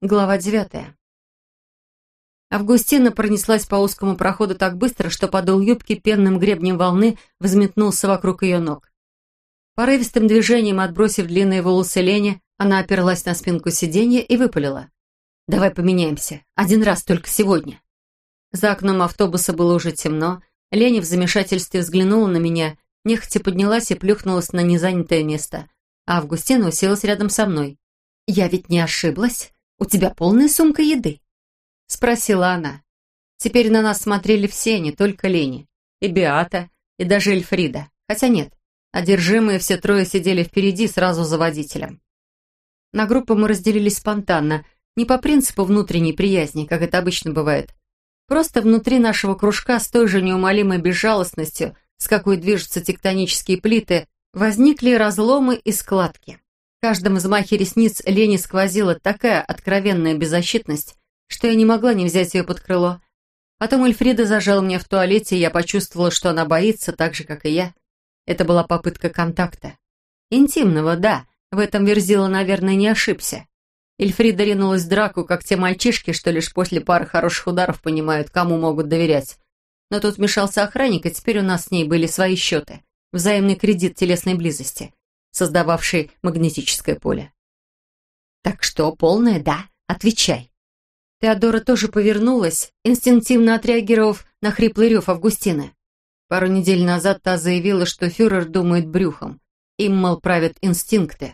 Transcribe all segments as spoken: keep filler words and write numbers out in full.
Глава девятая. Августина пронеслась по узкому проходу так быстро, что подол юбки пенным гребнем волны взметнулся вокруг ее ног. Порывистым движением, отбросив длинные волосы Лене, она оперлась на спинку сиденья и выпалила. «Давай поменяемся. Один раз только сегодня». За окном автобуса было уже темно. Леня в замешательстве взглянула на меня, нехотя поднялась и плюхнулась на незанятое место, а Августина уселась рядом со мной. «Я ведь не ошиблась? У тебя полная сумка еды?» — спросила она. Теперь на нас смотрели все, не только Лени. И Беата, и даже Эльфрида. Хотя нет, одержимые все трое сидели впереди, сразу за водителем. На группы мы разделились спонтанно, не по принципу внутренней приязни, как это обычно бывает. Просто внутри нашего кружка с той же неумолимой безжалостностью, с какой движутся тектонические плиты, возникли разломы и складки. В каждом взмахе ресниц Лене сквозила такая откровенная беззащитность, что я не могла не взять ее под крыло. Потом Эльфрида зажала меня в туалете, и я почувствовала, что она боится, так же, как и я. Это была попытка контакта. Интимного, да, в этом Верзила, наверное, не ошибся. Эльфрида ринулась в драку, как те мальчишки, что лишь после пары хороших ударов понимают, кому могут доверять. Но тут вмешался охранник, и теперь у нас с ней были свои счеты. Взаимный кредит телесной близости, создававший магнетическое поле. «Так что, полное «да»? Отвечай». Теодора тоже повернулась, инстинктивно отреагировав на хриплый рев Августины. Пару недель назад та заявила, что фюрер думает брюхом. Им, мол, правят инстинкты.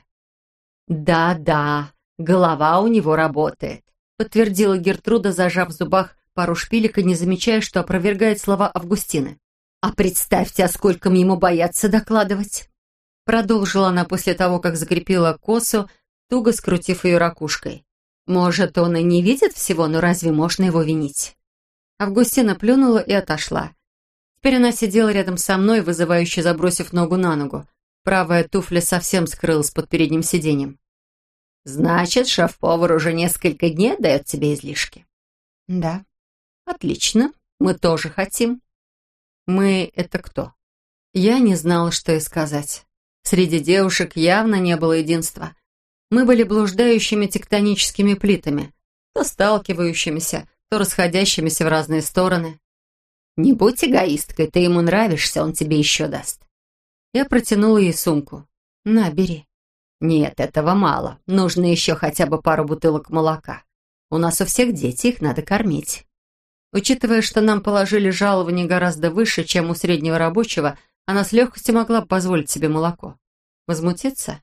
«Да-да, голова у него работает», подтвердила Гертруда, зажав в зубах пару шпилек и не замечая, что опровергает слова Августины. «А представьте, а скольким ему боятся докладывать!» Продолжила она после того, как закрепила косу, туго скрутив ее ракушкой. «Может, он и не видит всего, но разве можно его винить?» Августина плюнула и отошла. Теперь она сидела рядом со мной, вызывающе забросив ногу на ногу. Правая туфля совсем скрылась под передним сиденьем. «Значит, шеф-повар уже несколько дней отдает тебе излишки?» «Да». «Отлично. Мы тоже хотим». «Мы — это кто?» Я не знала, что и сказать. Среди девушек явно не было единства. Мы были блуждающими тектоническими плитами, то сталкивающимися, то расходящимися в разные стороны. «Не будь эгоисткой, ты ему нравишься, он тебе еще даст». Я протянула ей сумку. «На, бери». «Нет, этого мало. Нужно еще хотя бы пару бутылок молока. У нас у всех дети, их надо кормить». Учитывая, что нам положили жалование гораздо выше, чем у среднего рабочего, она с легкостью могла бы позволить себе молоко. Возмутиться?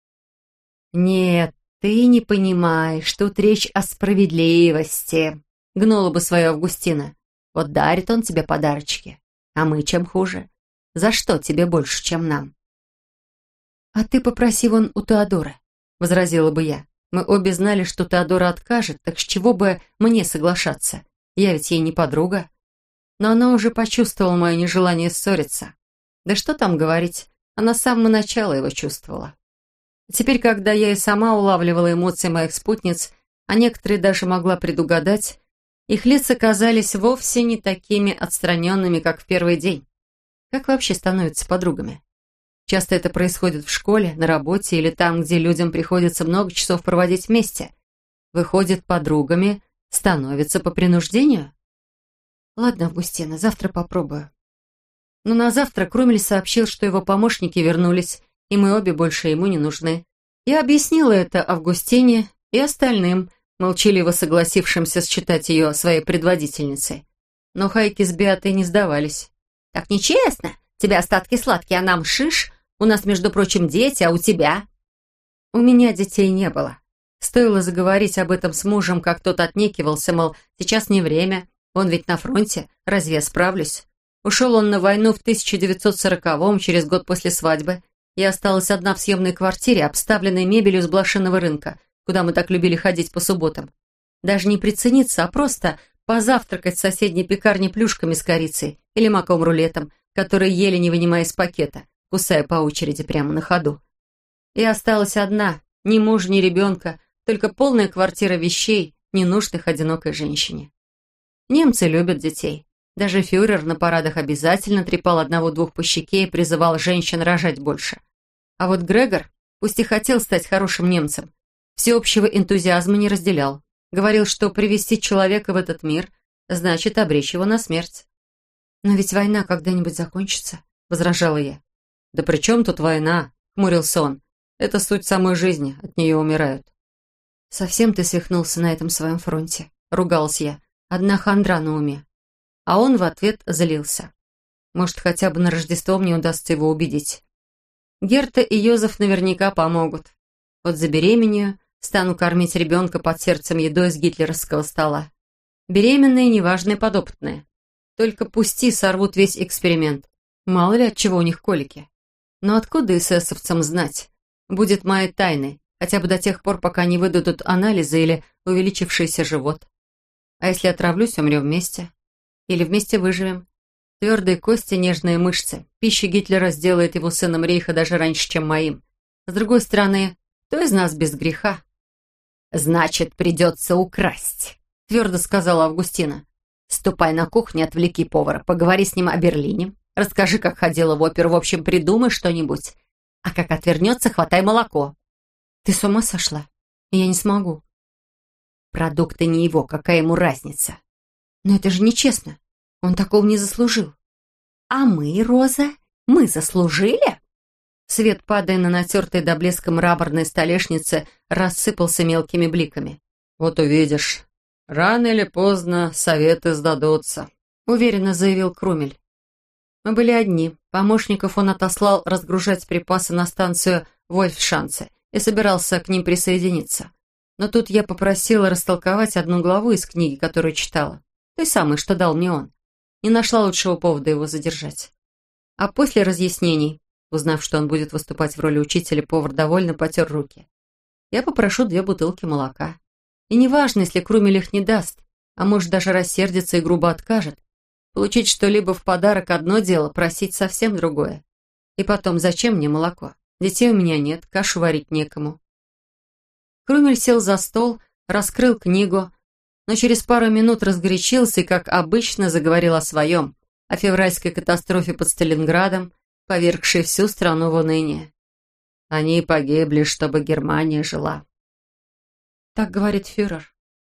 «Нет, ты не понимаешь, тут речь о справедливости», — гнула бы свою Августина. «Вот дарит он тебе подарочки, а мы чем хуже? За что тебе больше, чем нам?» «А ты попроси вон у Теодоры», — возразила бы я. Мы обе знали, что Теодора откажет, так с чего бы мне соглашаться? Я ведь ей не подруга. Но она уже почувствовала мое нежелание ссориться. Да что там говорить, она с самого начала его чувствовала. Теперь, когда я и сама улавливала эмоции моих спутниц, а некоторые даже могла предугадать, их лица казались вовсе не такими отстраненными, как в первый день. Как вообще становятся подругами? Часто это происходит в школе, на работе или там, где людям приходится много часов проводить вместе. Выходит, подругами становятся по принуждению? Ладно, Августина, завтра попробую. Но на завтра Крумель сообщил, что его помощники вернулись, и мы обе больше ему не нужны. Я объяснила это Августине и остальным, молчаливо согласившимся считать ее своей предводительницей. Но Хайки с Беатой не сдавались. «Так нечестно. Тебе остатки сладкие, а нам шиш. У нас, между прочим, дети, а у тебя?» У меня детей не было. Стоило заговорить об этом с мужем, как тот отнекивался, мол, сейчас не время, он ведь на фронте, разве я справлюсь? Ушел он на войну в тысяча девятьсот сороковом, через год после свадьбы. Я осталась одна в съемной квартире, обставленной мебелью с блошиного рынка, куда мы так любили ходить по субботам. Даже не прицениться, а просто позавтракать в соседней пекарне плюшками с корицей или маковым рулетом, который ели, не вынимая из пакета, кусая по очереди прямо на ходу. Я осталась одна, ни мужа, ни ребенка, только полная квартира вещей, ненужных одинокой женщине. Немцы любят детей. Даже фюрер на парадах обязательно трепал одного-двух по щеке и призывал женщин рожать больше. А вот Грегор, пусть и хотел стать хорошим немцем, всеобщего энтузиазма не разделял. Говорил, что привести человека в этот мир значит обречь его на смерть. «Но ведь война когда-нибудь закончится», — возражала я. «Да при чем тут война?» — хмурился он. «Это суть самой жизни, от нее умирают». «Совсем ты свихнулся на этом своем фронте», — ругалась я. «Одна хандра на уме». А он в ответ злился. Может, хотя бы на Рождество мне удастся его убедить. Герта и Йозеф наверняка помогут. Вот забеременею, стану кормить ребенка под сердцем едой с гитлеровского стола. Беременные, неважные, подопытные. Только пусти, сорвут весь эксперимент. Мало ли от чего у них колики. Но откуда эсэсовцам знать? Будет моей тайной, хотя бы до тех пор, пока не выдадут анализы или увеличившийся живот. А если отравлюсь, умрем вместе. Или вместе выживем. Твердые кости, нежные мышцы. Пища Гитлера сделает его сыном рейха даже раньше, чем моим. С другой стороны, кто из нас без греха? «Значит, придется украсть», — твердо сказала Августина. «Ступай на кухню, отвлеки повара, поговори с ним о Берлине, расскажи, как ходила в оперу, в общем, придумай что-нибудь. А как отвернется, хватай молоко». «Ты с ума сошла? Я не смогу». «Продукты не его, какая ему разница?» «Но это же нечестно. Он такого не заслужил». «А мы, Роза, мы заслужили?» Свет, падая на натертые до блеска мраморной столешницы, рассыпался мелкими бликами. «Вот увидишь, рано или поздно советы сдадутся», — уверенно заявил Крумель. Мы были одни. Помощников он отослал разгружать припасы на станцию Вольфшанце и собирался к ним присоединиться. Но тут я попросила растолковать одну главу из книги, которую читала. Той самой, что дал мне он. Не нашла лучшего повода его задержать. А после разъяснений, узнав, что он будет выступать в роли учителя, повар довольно потер руки. Я попрошу две бутылки молока. И неважно, если Крумель их не даст, а может даже рассердится и грубо откажет. Получить что-либо в подарок одно дело, просить совсем другое. И потом, зачем мне молоко? Детей у меня нет, кашу варить некому. Крумель сел за стол, раскрыл книгу, но через пару минут разгорячился и, как обычно, заговорил о своем, о февральской катастрофе под Сталинградом, повергшей всю страну в уныние. Они погибли, чтобы Германия жила. Так говорит фюрер.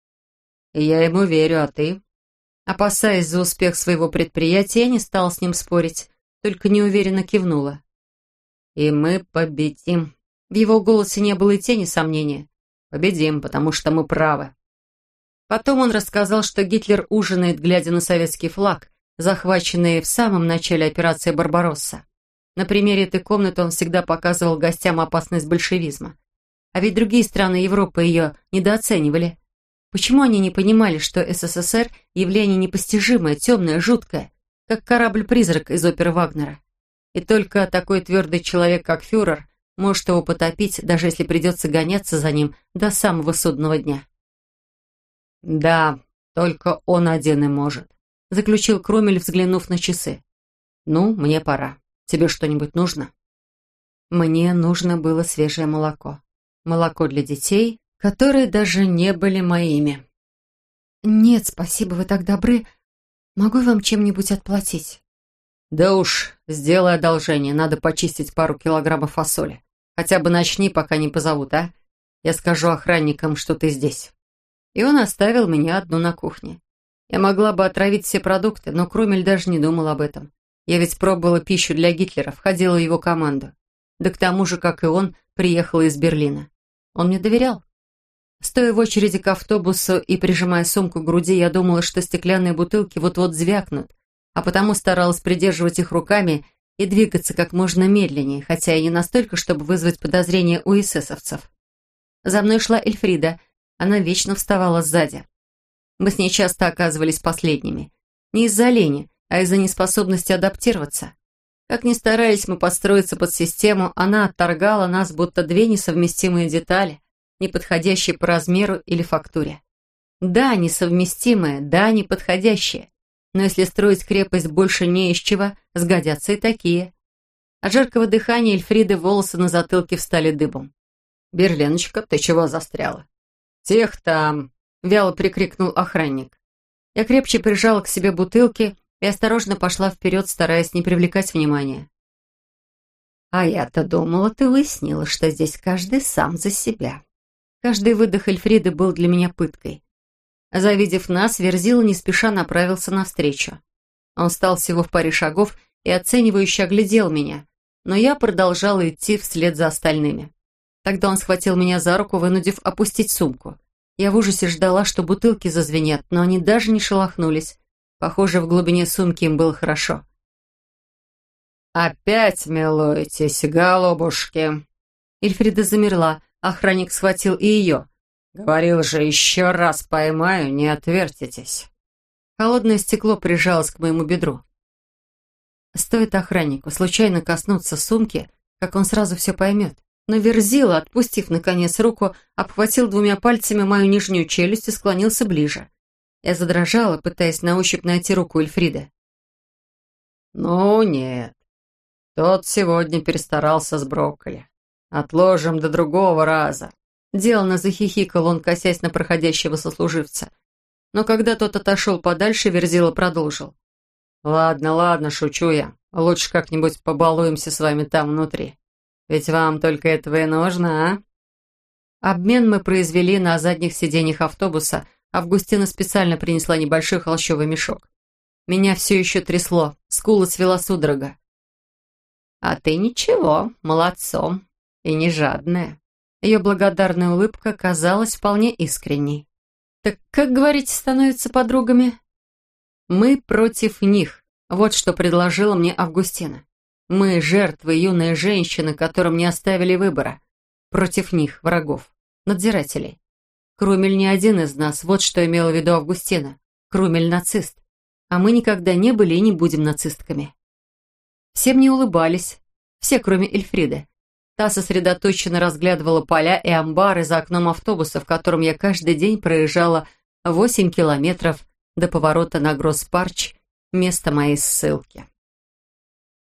И я ему верю, а ты? Опасаясь за успех своего предприятия, я не стала с ним спорить, только неуверенно кивнула. И мы победим. В его голосе не было и тени сомнения. Победим, потому что мы правы. Потом он рассказал, что Гитлер ужинает, глядя на советский флаг, захваченный в самом начале операции «Барбаросса». На примере этой комнаты он всегда показывал гостям опасность большевизма. А ведь другие страны Европы ее недооценивали. Почему они не понимали, что СССР – явление непостижимое, темное, жуткое, как корабль-призрак из оперы Вагнера? И только такой твердый человек, как фюрер, может его потопить, даже если придется гоняться за ним до самого судного дня. «Да, только он один и может», — заключил Крумель, взглянув на часы. «Ну, мне пора. Тебе что-нибудь нужно?» Мне нужно было свежее молоко. Молоко для детей, которые даже не были моими. «Нет, спасибо, вы так добры. Могу я вам чем-нибудь отплатить?» «Да уж, сделай одолжение. Надо почистить пару килограммов фасоли. Хотя бы начни, пока не позовут, а? Я скажу охранникам, что ты здесь». И он оставил меня одну на кухне. Я могла бы отравить все продукты, но Крумель даже не думал об этом. Я ведь пробовала пищу для Гитлера, входила в его команду. Да к тому же, как и он, приехала из Берлина. Он мне доверял. Стоя в очереди к автобусу и прижимая сумку к груди, я думала, что стеклянные бутылки вот-вот звякнут, а потому старалась придерживать их руками и двигаться как можно медленнее, хотя и не настолько, чтобы вызвать подозрения у эсэсовцев. За мной шла Эльфрида. Она вечно вставала сзади. Мы с ней часто оказывались последними. Не из-за лени, а из-за неспособности адаптироваться. Как ни старались мы подстроиться под систему, она отторгала нас, будто две несовместимые детали, не подходящие по размеру или фактуре. Да, несовместимые, да, неподходящие. Но если строить крепость больше не из чего, сгодятся и такие. От жаркого дыхания Эльфриды волосы на затылке встали дыбом. «Берленочка, ты чего застряла?» «Тех там!» — вяло прикрикнул охранник. Я крепче прижала к себе бутылки и осторожно пошла вперед, стараясь не привлекать внимания. «А я-то думала, ты выяснила, что здесь каждый сам за себя». Каждый выдох Эльфриды был для меня пыткой. Завидев нас, Верзила не спеша направился навстречу. Он встал всего в паре шагов и оценивающе оглядел меня, но я продолжала идти вслед за остальными. Тогда он схватил меня за руку, вынудив опустить сумку. Я в ужасе ждала, что бутылки зазвенят, но они даже не шелохнулись. Похоже, в глубине сумки им было хорошо. «Опять милуетесь, голубушки!» Эльфрида замерла, охранник схватил и ее. «Говорил же, еще раз поймаю, не отвертитесь». Холодное стекло прижалось к моему бедру. Стоит охраннику случайно коснуться сумки, как он сразу все поймет. Но Верзила, отпустив, наконец, руку, обхватил двумя пальцами мою нижнюю челюсть и склонился ближе. Я задрожала, пытаясь на ощупь найти руку Эльфриды. «Ну нет, тот сегодня перестарался с брокколи. Отложим до другого раза». Делано захихикал он, косясь на проходящего сослуживца. Но когда тот отошел подальше, Верзила продолжил. «Ладно, ладно, шучу я. Лучше как-нибудь побалуемся с вами там внутри. Ведь вам только этого и нужно, а?» Обмен мы произвели на задних сиденьях автобуса. Августина специально принесла небольшой холщовый мешок. Меня все еще трясло, скулы свела судорога. «А ты ничего, молодцом, и не жадная». Ее благодарная улыбка казалась вполне искренней. «Так как, говорите, становятся подругами?» «Мы против них», вот что предложила мне Августина. «Мы жертвы, юные женщины, которым не оставили выбора. Против них, врагов, надзирателей. Крумель не один из нас, вот что имела в виду Августина. Крумель нацист, а мы никогда не были и не будем нацистками». Все мне улыбались, все, кроме Эльфриды. Та сосредоточенно разглядывала поля и амбары за окном автобуса, в котором я каждый день проезжала восемь километров до поворота на Гросс-Парч, место моей ссылки.